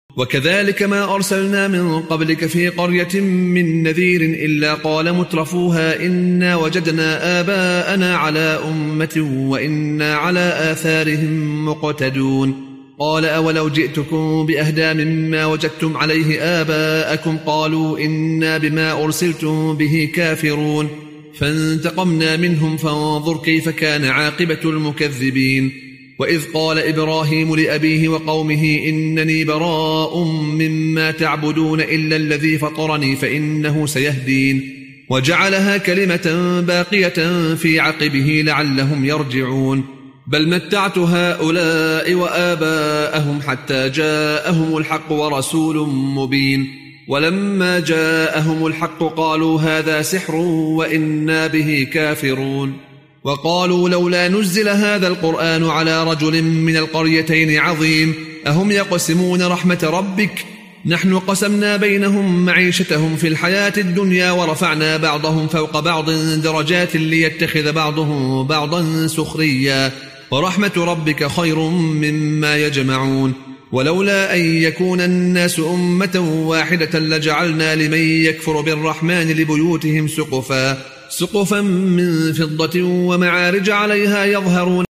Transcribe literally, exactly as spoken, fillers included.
وكذلك ما أرسلنا من قبلك في قرية من نذير إلا قال مترفوها إنا وجدنا آباءنا على أمة وإنا على آثارهم مقتدون قال أولو جئتكم بأهدى مما وجدتم عليه آباءكم قالوا إنا بما أرسلتم به كافرون فانتقمنا منهم فانظر كيف كان عاقبة المكذبين وإذ قال إبراهيم لأبيه وقومه إنني براء مما تعبدون إلا الذي فطرني فإنه سيهدين وجعلها كلمة باقية في عقبه لعلهم يرجعون بل متعت هؤلاء وآباءهم حتى جاءهم الحق ورسول مبين ولما جاءهم الحق قالوا هذا سحر وإنا به كافرون وقالوا لولا نزل هذا القرآن على رجل من القريتين عظيم أهم يقسمون رحمة ربك نحن قسمنا بينهم معيشتهم في الحياة الدنيا ورفعنا بعضهم فوق بعض درجات ليتخذ بعضهم بعضا سخريا ورحمة ربك خير مما يجمعون ولولا أن يكون الناس أمة واحدة لجعلنا لمن يكفر بالرحمن لبيوتهم سقفا سقفا من فضة ومعارج عليها يظهرون